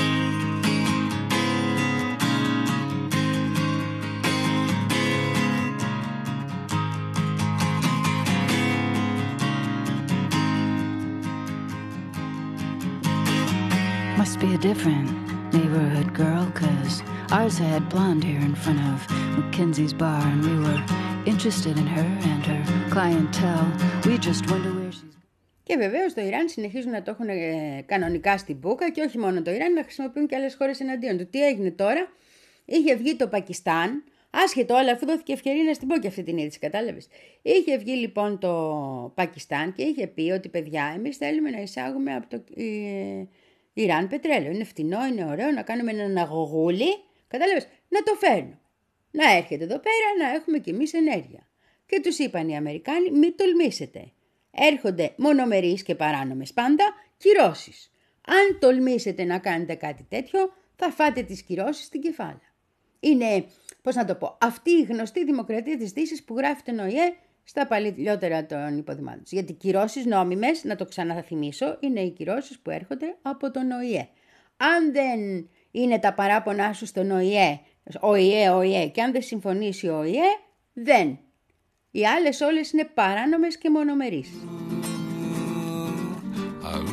Must be a different neighborhood girl, 'cause ours had blonde hair in front of Mackenzie's bar, and we were interested in her and her clientele. We just wonder where she's... Και βεβαίως το Ιράν συνεχίζουν να το έχουν ε, κανονικά στην μπούκα, και όχι μόνο το Ιράν, να χρησιμοποιούν και άλλες χώρες εναντίον του. Τι έγινε τώρα? Είχε βγει το Πακιστάν, άσχετο, αλλά αφού δόθηκε ευκαιρία να στην πω και αυτή την είδηση, κατάλαβες. Είχε βγει λοιπόν το Πακιστάν και είχε πει ότι, παιδιά, εμείς θέλουμε να εισάγουμε από το ε, Ιράν πετρέλαιο. Είναι φτηνό, είναι ωραίο, να κάνουμε έναν αγωγούλι, κατάλαβες, να το φέρνουμε. Να έρχεται εδώ πέρα, να έχουμε κι εμείς ενέργεια. Και τους είπαν οι Αμερικάνοι, μην τολμήσετε. Έρχονται μονομερείς και παράνομες πάντα κυρώσεις. Αν τολμήσετε να κάνετε κάτι τέτοιο, θα φάτε τις κυρώσεις στην κεφάλα. Είναι, πώς να το πω, αυτή η γνωστή δημοκρατία της Δύσης που γράφει τον ΟΗΕ στα παλιότερα των υποδημάτων. Γιατί κυρώσεις νόμιμες, να το ξαναθυμίσω, είναι οι κυρώσεις που έρχονται από τον ΟΗΕ. Αν δεν είναι τα παράπονά σου στον ΟΗΕ, ΟΗΕ, ΟΗΕ, και αν δεν συμφωνήσει ο ΟΗΕ, δεν. Οι άλλες όλες είναι παράνομες και μονομερείς. I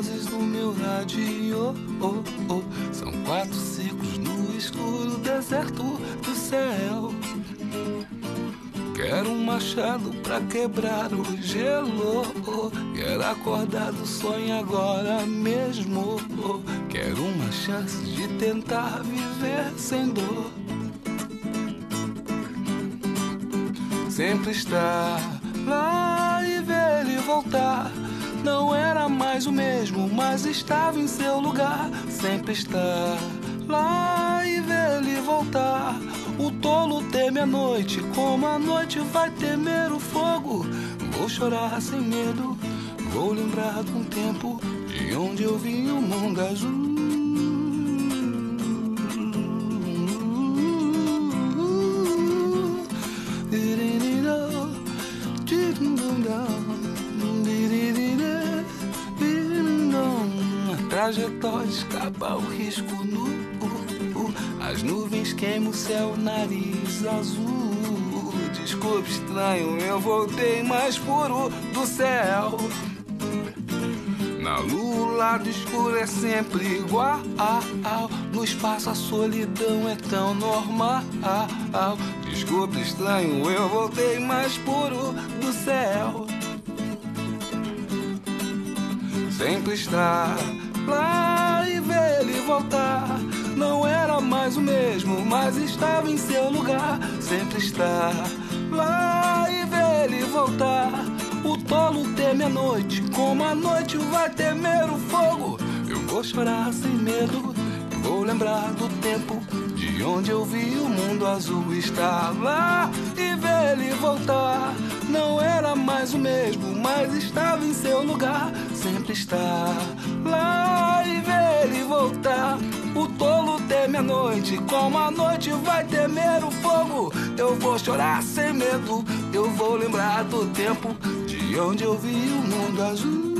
vozes no meu rádio. Oh, oh. São quatro ciclos no escuro deserto do céu. Quero um machado pra quebrar o gelo. Quero acordar do sonho agora mesmo. Quero uma chance de tentar viver sem dor. Sempre estar lá e ver ele voltar. Não era mais o mesmo, mas estava em seu lugar. Sempre estar lá e ver ele voltar. O tolo teme a noite, como a noite vai temer o fogo. Vou chorar sem medo, vou lembrar de um tempo de onde eu vi o mundo azul. Trajetória escapa o risco nu. As nuvens queimam o céu, nariz azul. Desculpe, estranho, eu voltei mais puro do céu. Na lua o lado escuro é sempre igual. No espaço a solidão é tão normal. Desculpe, estranho, eu voltei mais puro do céu. Sempre estar lá e ver ele voltar. Não era mais o mesmo, mas estava em seu lugar. Sempre estar lá e ver ele voltar. O tolo teme a noite, como a noite vai temer o fogo. Eu vou chorar sem medo, vou lembrar do tempo de onde eu vi o mundo azul. Estar lá e ver ele voltar. Não era mais o mesmo, mas estava em seu lugar. Sempre estar lá e ver ele voltar. O tolo teme a noite, como a noite vai temer o fogo. Eu vou chorar sem medo, eu vou lembrar do tempo de onde eu vi o mundo azul.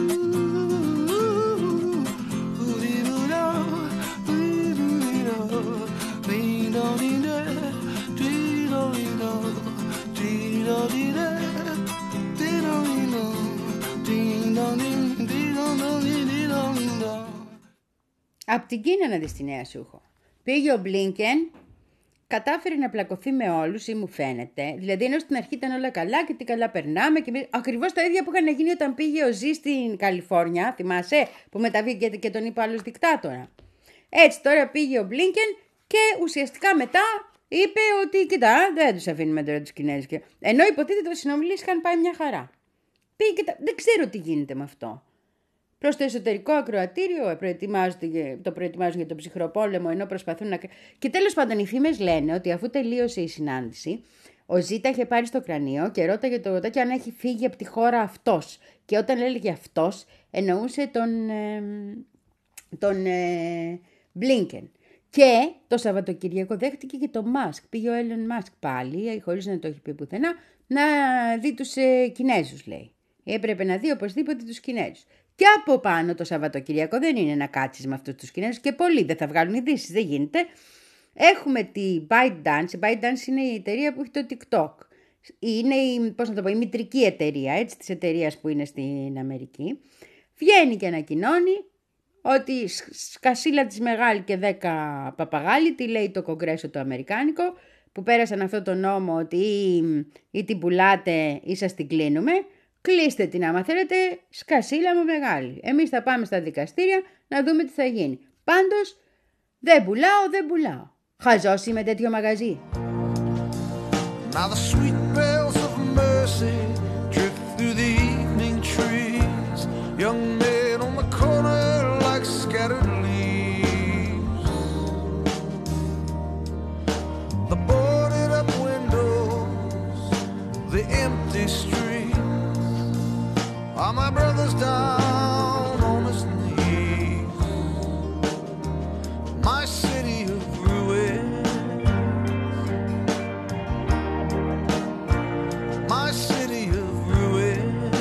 Απ' την Κίνα να δεις τη νέα σου έχω. Πήγε ο Μπλίνκεν, κατάφερε να πλακωθεί με όλους ή μου φαίνεται. Δηλαδή ενώ στην αρχή ήταν όλα καλά και τι καλά περνάμε. Και... ακριβώς τα ίδια που είχαν γίνει όταν πήγε ο Ζη στην Καλιφόρνια. Θυμάσαι που μεταβήκε και τον είπε άλλος δικτάτορα. Έτσι τώρα πήγε ο Μπλίνκεν και ουσιαστικά μετά είπε ότι κοιτά δεν τους αφήνουμε τώρα τους Κινέζους. Ενώ υποτίθεται ότι οι συνομιλίες είχαν πάει μια χαρά. Πήγε και τα... δεν ξέρω τι γίνεται με αυτό. Προς το εσωτερικό ακροατήριο το προετοιμάζουν για τον ψυχρό πόλεμο ενώ προσπαθούν να... Και τέλος πάντων οι φήμες λένε ότι αφού τελείωσε η συνάντηση, ο Ζήτα είχε πάρει στο κρανίο και ρώταγε το ρωτάκι αν έχει φύγει από τη χώρα αυτός. Και όταν έλεγε αυτός εννοούσε τον, ε, τον ε, Μπλίνκεν. Και το Σαββατοκύριακο δέχτηκε και το Μάσκ. Πήγε ο Έλλον Μάσκ πάλι, χωρίς να το έχει πει πουθενά, να δει τους ε, Κινέζους λέει. Έπρεπε να δει οπωσδήποτε τους Κινέζους. Και από πάνω το Σαββατοκυριακό δεν είναι να κάτσεις με αυτούς τους Κινέζους και πολλοί δεν θα βγάλουν ειδήσεις, δεν γίνεται. Έχουμε τη ByteDance. Η ByteDance είναι η εταιρεία που έχει το TikTok. Είναι η, πώς να το πω, η μητρική εταιρεία έτσι, της εταιρείας που είναι στην Αμερική. Βγαίνει και ανακοινώνει ότι σκασίλα της μεγάλη και δέκα παπαγάλοι, τι λέει το Κογκρέσο το Αμερικάνικο, που πέρασαν αυτό το νόμο ότι ή, ή την πουλάτε ή σας την κλείνουμε. Κλείστε την άμα θέλετε, σκασίλα μου μεγάλη. Εμείς θα πάμε στα δικαστήρια να δούμε τι θα γίνει. Πάντως, δεν πουλάω, δεν πουλάω. Χαζός είμαι τέτοιο μαγαζί. Now the sweet bells of mercy drift through the evening trees. Young men on the corner like scattered leaves. The boarded up windows, the empty streets. All my brothers down on his knees. My city of ruins. My city of ruins.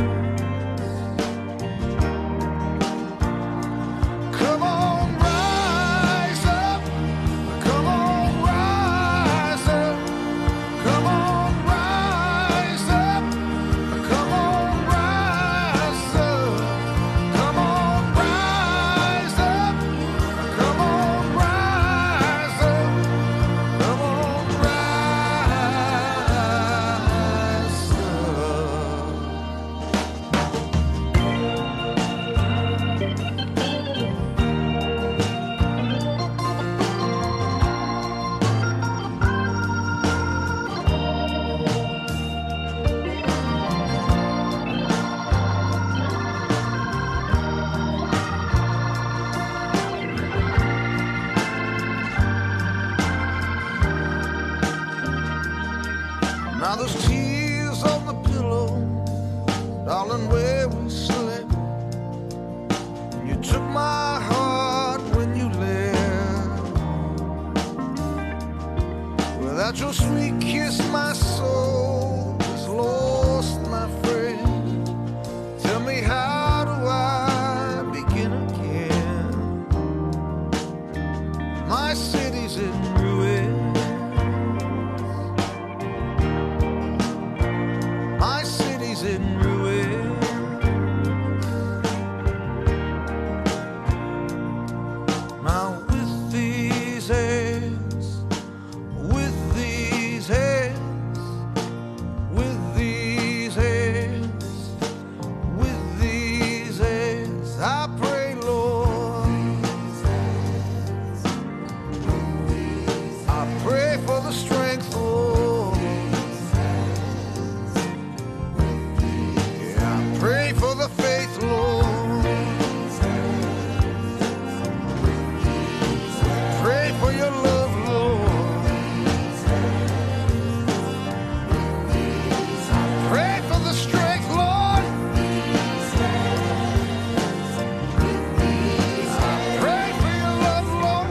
Come on, rise up. Come on, rise up. Come on, rise up. Come on, rise up. tears on the pillow, darling, where we slept. You took my heart when you left. Without your sweet kiss, my soul is lost, my friend. Tell me, how do I begin again? My city's in ruins. My city's in ruins. Now with these hands, with these hands, with these hands, with these hands, I pray, Lord. I pray for the strength, Lord. Yeah, I pray for the faith, Lord. Pray for your love, Lord. Pray for the strength, Lord. Pray for your love, Lord.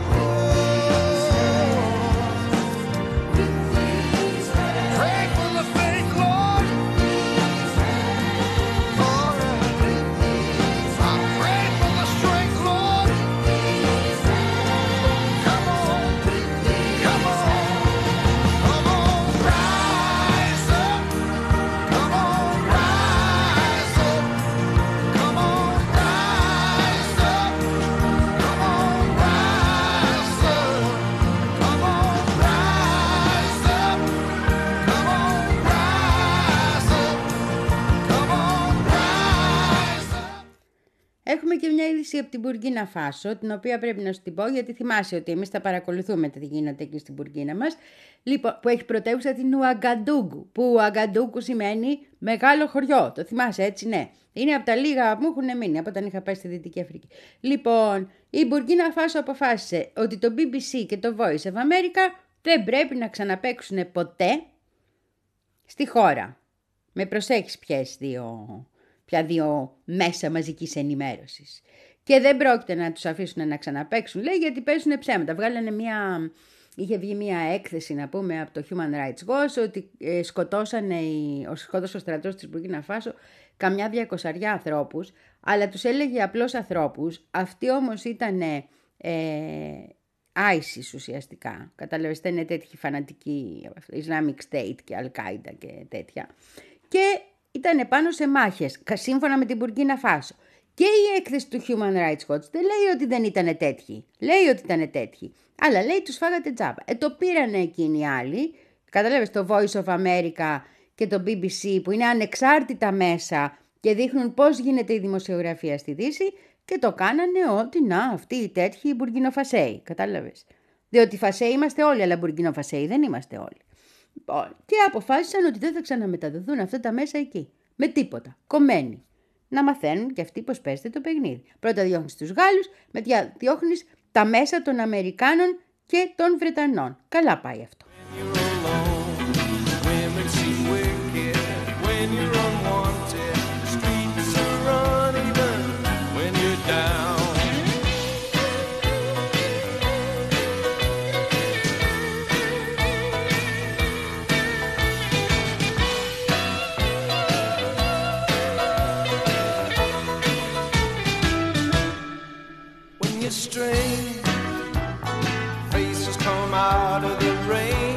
Pray for the faith, Lord. Lord, I pray for the strength, Lord. Come on, come on, come on, rise up. Come on, rise up. Come on, rise up. Come on, rise up. Come on, rise up. Come on, rise up. Come on, rise up. Έχουμε και μια είδηση από την Μπουργκίνα Φάσο, την οποία πρέπει να σου την πω, γιατί θυμάσαι ότι εμείς τα παρακολουθούμε τι γίνεται εκεί στην Μπουργκίνα μας, λοιπόν, που έχει πρωτεύουσα την Ουαγκαντούγκου, που Ουαγκαντούγκου σημαίνει μεγάλο χωριό. Το θυμάσαι, έτσι, ναι. Είναι από τα λίγα που μου έχουν μείνει από όταν είχα πάει στη Δυτική Αφρική. Λοιπόν, η Μπουργκίνα Φάσο αποφάσισε ότι το μπι μπι σι και το Voice of America δεν πρέπει να ξαναπαίξουν ποτέ στη χώρα. Με προσέχεις ποιες δύο, ποια δύο μέσα μαζικής ενημέρωσης. Και δεν πρόκειται να τους αφήσουν να ξαναπαίξουν, λέει, γιατί παίζουν ψέματα. Βγάλανε μια... Είχε βγει μια έκθεση, να πούμε, από το Human Rights Watch, ότι ε, σκοτώσανε οι, ο, σκότωσε ο στρατός της Μπουργκίνα Φάσο καμιά διακοσαριά ανθρώπους, αλλά τους έλεγε απλώς ανθρώπους. Αυτοί όμως ήταν ε, ISIS ουσιαστικά. Κατάλαβες, είναι τέτοιοι φανατικοί, Islamic State και Al-Qaeda και τέτοια. Και ήταν πάνω σε μάχες, σύμφωνα με την Μπουργκίνα Φάσο. Και η έκθεση του Human Rights Watch δεν λέει ότι δεν ήταν τέτοιοι. Λέει ότι ήταν τέτοιοι. Αλλά λέει τους φάγατε τζάμπα. Ε, το πήρανε εκείνοι οι άλλοι. Καταλάβες, το Voice of America και το μπι μπι σι που είναι ανεξάρτητα μέσα και δείχνουν πώς γίνεται η δημοσιογραφία στη Δύση και το κάνανε ότι να, αυτοί οι τέτοιοι Μπουργκινοφασέοι. Κατάλαβες. Διότι Φασέοι είμαστε όλοι, αλλά Μπουργκινοφασέοι δεν είμαστε όλοι. Λοιπόν, και αποφάσισαν ότι δεν θα ξαναμεταδοθούν αυτά τα μέσα εκεί. Με τίποτα. Κομμένοι. Να μαθαίνουν και αυτοί πώς παίζεται το παιχνίδι. Πρώτα διώχνεις τους Γάλλους, μετά διώχνεις τα μέσα των Αμερικάνων και των Βρετανών. Καλά πάει αυτό. Strange faces come out of the rain.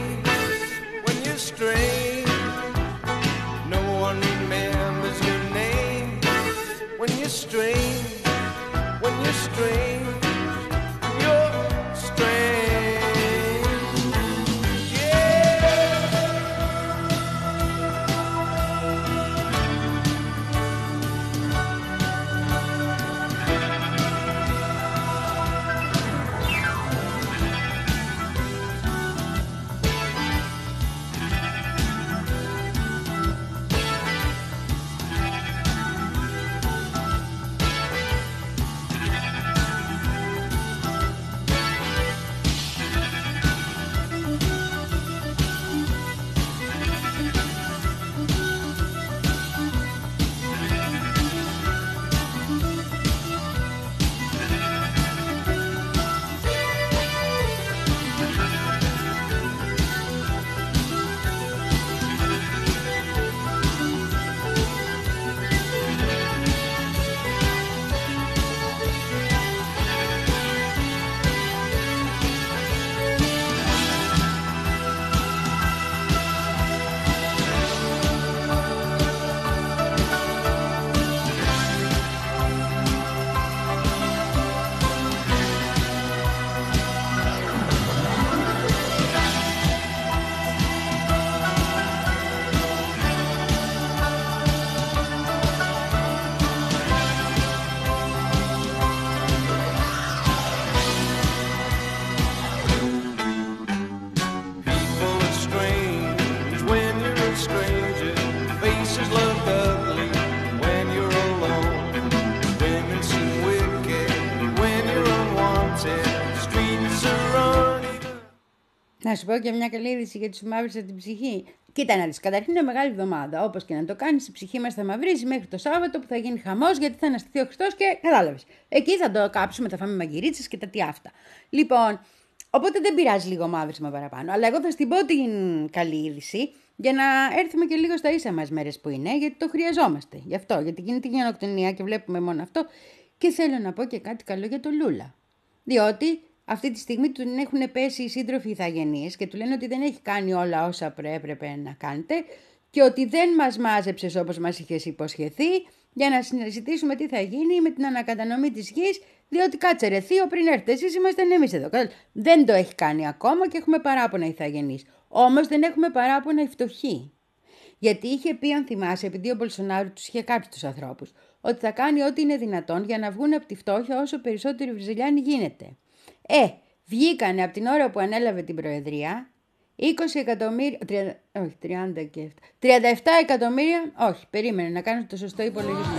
Να σου πω και μια καλή είδηση γιατί σου μαύρισα την ψυχή. Κοίτα να δεις, καταρχήν είναι μεγάλη εβδομάδα. Όπως και να το κάνεις, η ψυχή μας θα μαυρίζει μέχρι το Σάββατο που θα γίνει χαμός γιατί θα αναστηθεί ο Χριστός και κατάλαβες. Εκεί θα το κάψουμε, θα φάμε μαγειρίτσες και τα τι αυτά. Λοιπόν, οπότε δεν πειράζει λίγο μαύρισμα παραπάνω. Αλλά εγώ θα στην πω την καλή είδηση για να έρθουμε και λίγο στα ίσα μας μέρες που είναι, γιατί το χρειαζόμαστε. Γι' αυτό, γιατί γίνεται γενοκτονία και βλέπουμε μόνο αυτό. Και θέλω να πω και κάτι καλό για το Λούλα. Διότι αυτή τη στιγμή του έχουν πέσει οι σύντροφοι ηθαγενείς και του λένε ότι δεν έχει κάνει όλα όσα έπρεπε να κάνετε και ότι δεν μας μάζεψες όπως μας είχες υποσχεθεί για να συζητήσουμε τι θα γίνει με την ανακατανομή της γης, διότι κάτσε ρε θείο, πριν έρθετε εσείς είμαστε εμείς εδώ. Δεν το έχει κάνει ακόμα και έχουμε παράπονα ηθαγενείς. Όμως δεν έχουμε παράπονα οι φτωχοί. Γιατί είχε πει, αν θυμάσαι, επειδή ο Μπολσονάρου τους είχε κάψει τους ανθρώπους, ότι θα κάνει ό,τι είναι δυνατόν για να βγουν από τη φτώχεια όσο περισσότεροι Βρυζιλιάνοι γίνεται. Ε, βγήκανε από την ώρα που ανέλαβε την Προεδρία είκοσι εκατομμύρια, τριάντα, όχι, τριάντα και επτά, τριάντα επτά εκατομμύρια, όχι, περίμενε να κάνω το σωστό υπολογισμό.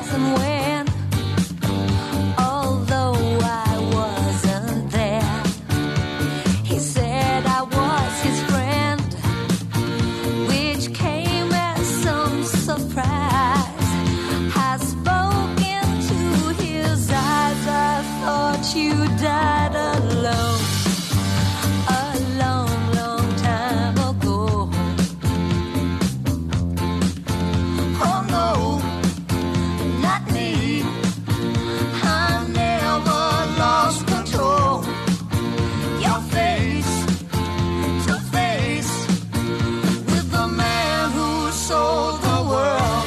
You died alone a long, long time ago. Oh no, not me. I never lost control. Your face to face with the man who sold the world.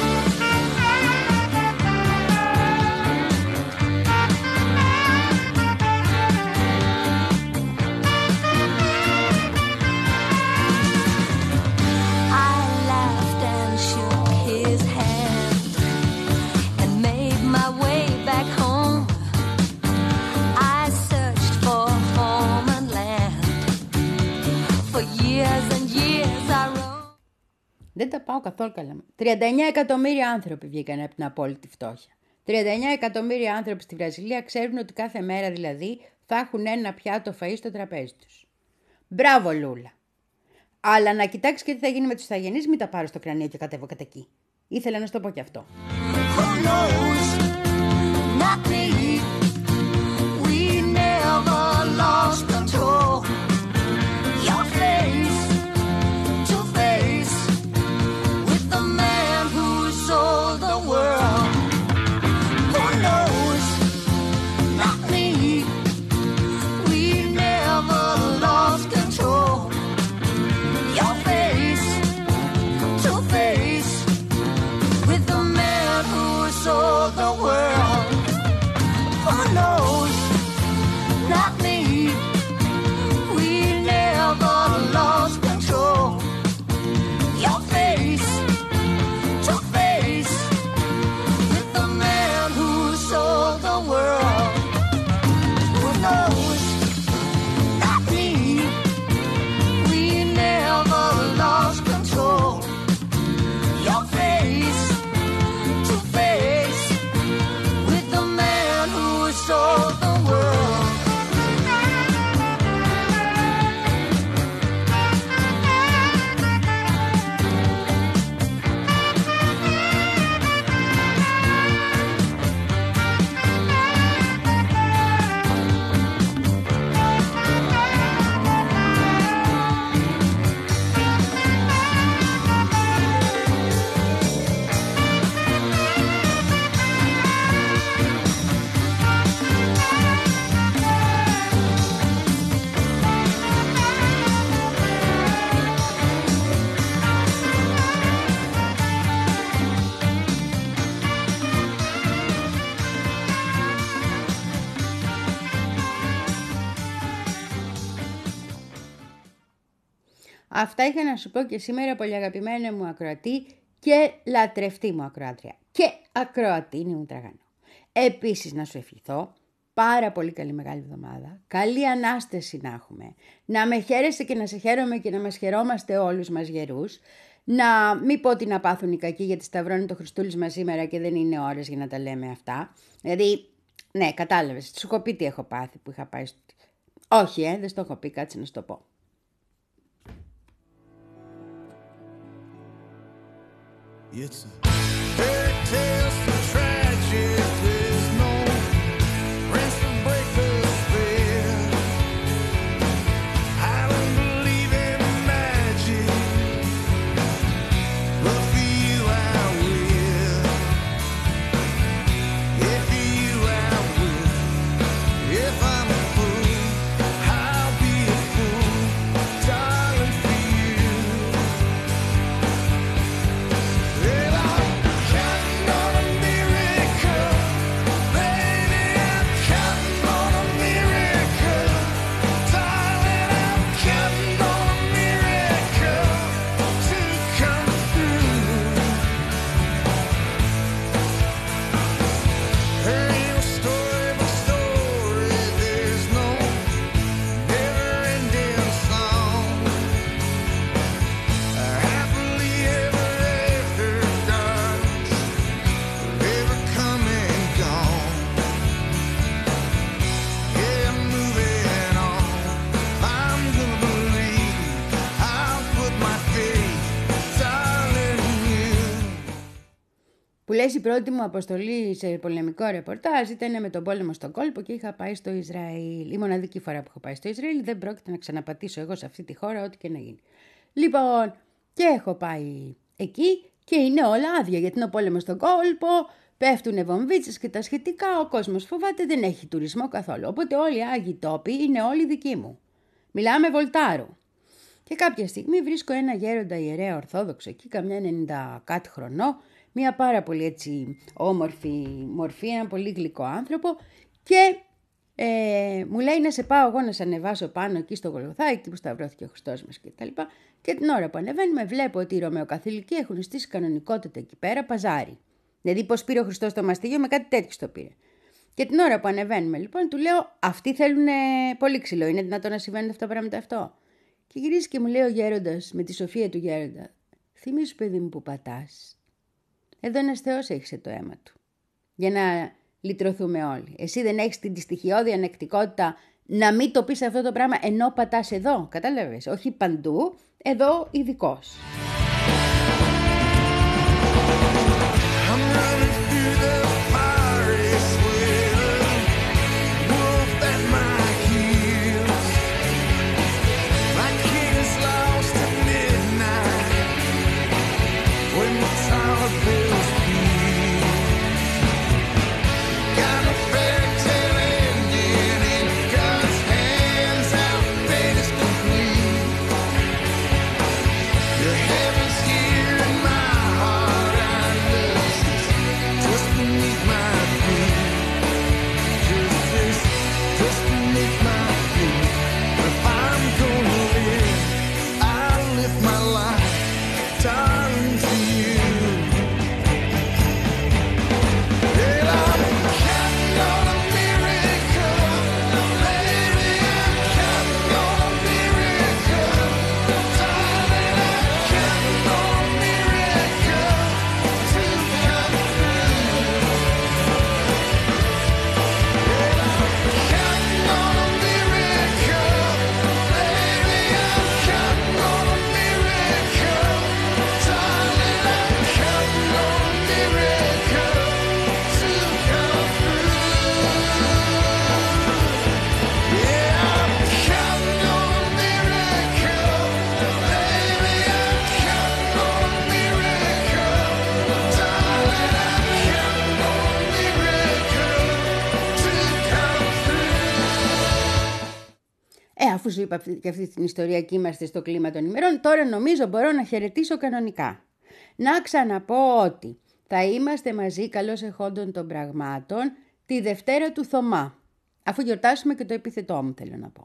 Δεν τα πάω καθόλου καλά. τριάντα εννέα εκατομμύρια άνθρωποι βγήκαν από την απόλυτη φτώχεια. τριάντα εννέα εκατομμύρια άνθρωποι στη Βραζιλία ξέρουν ότι κάθε μέρα δηλαδή θα έχουν ένα πιάτο φαΐ στο τραπέζι τους. Μπράβο Λούλα. Αλλά να κοιτάξεις και τι θα γίνει με τους ηθαγενείς, μην τα πάρω στο κρανίο και κατέβω κατά εκεί. Ήθελα να σου το πω και αυτό. Αυτά είχα να σου πω και σήμερα, πολύ αγαπημένα μου ακροατή και λατρευτή μου ακροάτρια. Και ακροατίνη μου τραγανό. Επίσης να σου ευχηθώ πάρα πολύ καλή μεγάλη εβδομάδα. Καλή Ανάσταση να έχουμε. Να με χαίρεσαι και να σε χαίρομαι και να μας χαιρόμαστε όλους μας γερούς. Να μην πω ότι να πάθουν οι κακοί γιατί σταυρώνει το Χριστούλης μας σήμερα και δεν είναι ώρες για να τα λέμε αυτά. Δηλαδή, ναι, κατάλαβες. Σου έχω πει τι έχω πάθει που είχα πάει. Στο... Όχι, ε, δεν στο έχω πει, κάτσε να σου το πω. It's a fairy tale so tragic. There's no rest to break the spell. I don't believe in magic, but for you I will. If for you I will. If I'm a fool, I'll be a fool, darling, for you. Well, I'm counting on a miracle, baby, I'm counting on a miracle, darling, I'm counting on a miracle to come through. There ain't no story but story, there's no never-ending song. Happily ever after, darling, forever come and gone. Yeah, I'm moving on. I'm gonna believe. I'll put my faith, darling, in you. Που λες, η πρώτη μου αποστολή σε πολεμικό ρεπορτάζ ήταν με τον πόλεμο στον κόλπο και είχα πάει στο Ισραήλ. Η μοναδική φορά που έχω πάει στο Ισραήλ, δεν πρόκειται να ξαναπατήσω εγώ σε αυτή τη χώρα, ό,τι και να γίνει. Λοιπόν, και έχω πάει εκεί και είναι όλα άδεια, γιατί είναι ο πόλεμος στον κόλπο, πέφτουνε βομβίτσες και τα σχετικά, ο κόσμος φοβάται, δεν έχει τουρισμό καθόλου. Οπότε όλοι οι άγιοι τόποι είναι όλοι δικοί μου. Μιλάμε Βολτάρου. Και κάποια στιγμή βρίσκω ένα γέροντα ιερέα Ορθόδοξο εκεί, καμιά ενενήντα κάτι χρονό, μια πάρα πολύ έτσι όμορφη μορφή, ένα πολύ γλυκό άνθρωπο και ε, μου λέει να σε πάω εγώ να σε ανεβάσω πάνω εκεί στο Γολγοθά, εκεί που σταυρώθηκε ο Χριστός μας κτλ. Και, και την ώρα που ανεβαίνουμε βλέπω ότι οι Ρωμαιοκαθολικοί έχουν στήσει κανονικότητα εκεί πέρα παζάρι. Δηλαδή πώς πήρε ο Χριστός το μαστίγιο, με κάτι τέτοιο το πήρε. Και την ώρα που ανεβαίνουμε λοιπόν του λέω αυτοί θέλουν πολύ ξυλό, είναι δυνατόν να συμβαίνουν αυτά τα πράγματα αυτό. Και γυρίζει και μου λέει ο γέροντας με τη σοφία του γέροντα, θυμίσου παιδί μου που πατάς. Εδώ ένας Θεός έχισε το αίμα του. Για να λυτρωθούμε όλοι. Εσύ δεν έχεις την στοιχειώδη ανεκτικότητα να μην το πεις αυτό το πράγμα ενώ πατάς εδώ. Κατάλαβες. Όχι παντού. Εδώ ειδικός. Αφού σου είπα και αυτή την ιστορία και είμαστε στο κλίμα των ημερών, τώρα νομίζω μπορώ να χαιρετήσω κανονικά. Να ξαναπώ ότι θα είμαστε μαζί καλώς εχόντων των πραγμάτων τη Δευτέρα του Θωμά. Αφού γιορτάσουμε και το επίθετό μου θέλω να πω.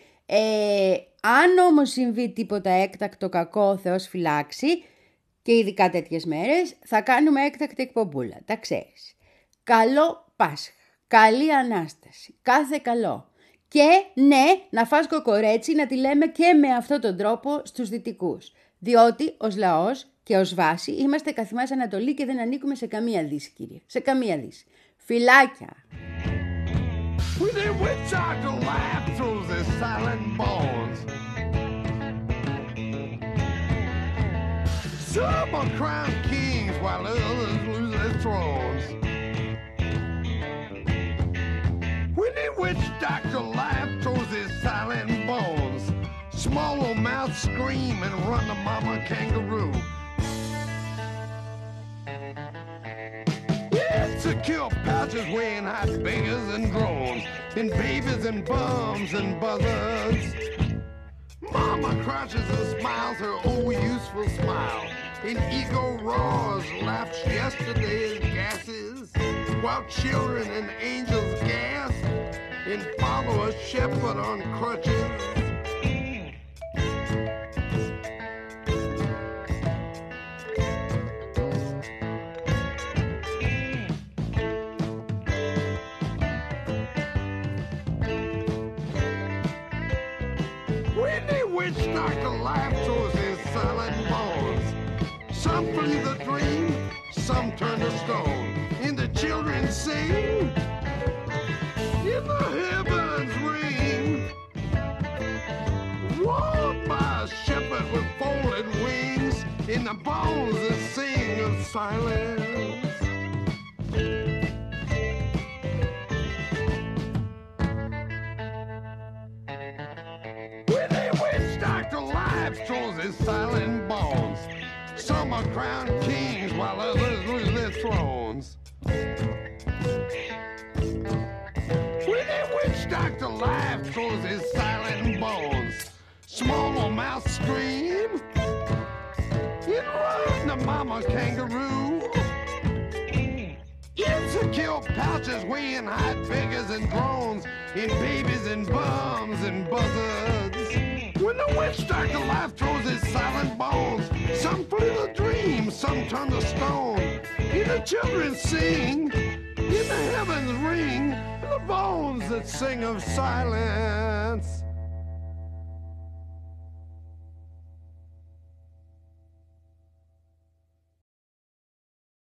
Ε, αν όμως συμβεί τίποτα έκτακτο κακό, ο Θεός φυλάξει, και ειδικά τέτοιες μέρες, θα κάνουμε έκτακτη εκπομπούλα, τα ξέρεις. Καλό Πάσχα, καλή Ανάσταση, κάθε καλό. Και ναι, να φας κοκορέτσι, να τη λέμε και με αυτόν τον τρόπο στους δυτικούς. Διότι ως λαός και ως βάση είμαστε καθημάς Ανατολή και δεν ανήκουμε σε καμία δύση, κύριε. Σε καμία δύση. Φιλάκια! With a witch out to laugh through the silent bones. Some are crown kings while others lose their thrones. When the witch doctor life throws his silent bones, small old mouth scream and run to mama kangaroo. It's a kill pouches weighing hot bangers and drones, and babies and bums and buzzards. Mama crouches and smiles her old useful smile, and ego roars, laughs yesterday's gases, while children and angels gasp and follow a shepherd on crutches. When the witch doctor life throws his silent bones, some flee the dream, some turn to stone, and the children sing, in the heavens ring, walled by a shepherd with folded wings, in the bones that sing of silence. When the witch doctor life throws his silent bones, some are crowned kings while others lose their thrones. When the witch doctor life throws his silent bones, small old mouth scream, it run to mama kangaroo. It's a kill pouches weighing hot figures and drones, and babies and bums and buzzards. When the witch doctor life throws his silent bones, some flee the dream, some turn to stone, and the children sing, in the heavens ring, the bones that sing of silence.